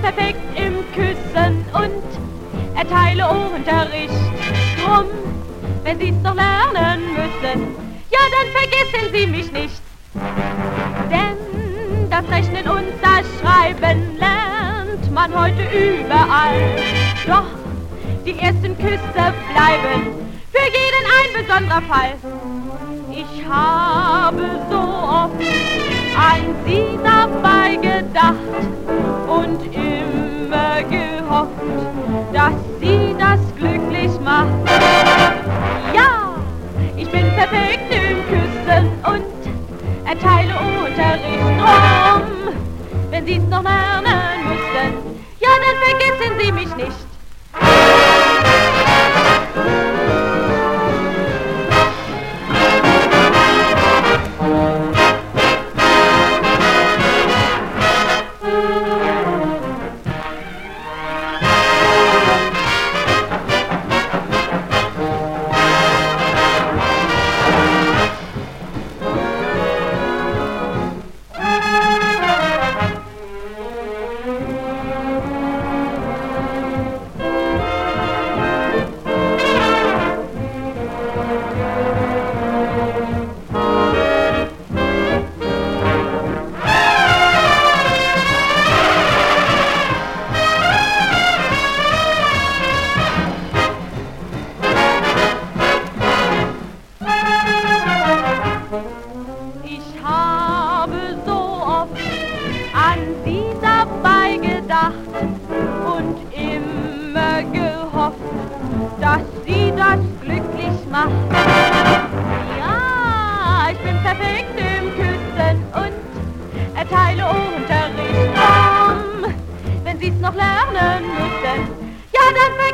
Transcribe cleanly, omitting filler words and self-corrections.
perfekt im Küssen und erteile Unterricht. Drum, wenn Sie's noch lernen müssen, ja, dann vergessen Sie mich nicht. Denn das Rechnen und das Schreiben lernt man heute überall. Doch die ersten Küsse bleiben für jeden ein besonderer Fall. Ich habe so oft an Sie dabei gedacht und immer gehofft, dass Sie das glücklich macht. Ja, ich bin perfekt im Küssen und erteile Unterricht. Drum, wenn Sie's noch lernen müssen, ja, dann vergessen Sie mich nicht. Ich habe so oft an Sie dabei gedacht und immer gehofft, dass Sie das glücklich macht. Ja, ich bin perfekt im Küssen und erteile Unterricht. Wenn Sie's noch lernen müssen, ja, dann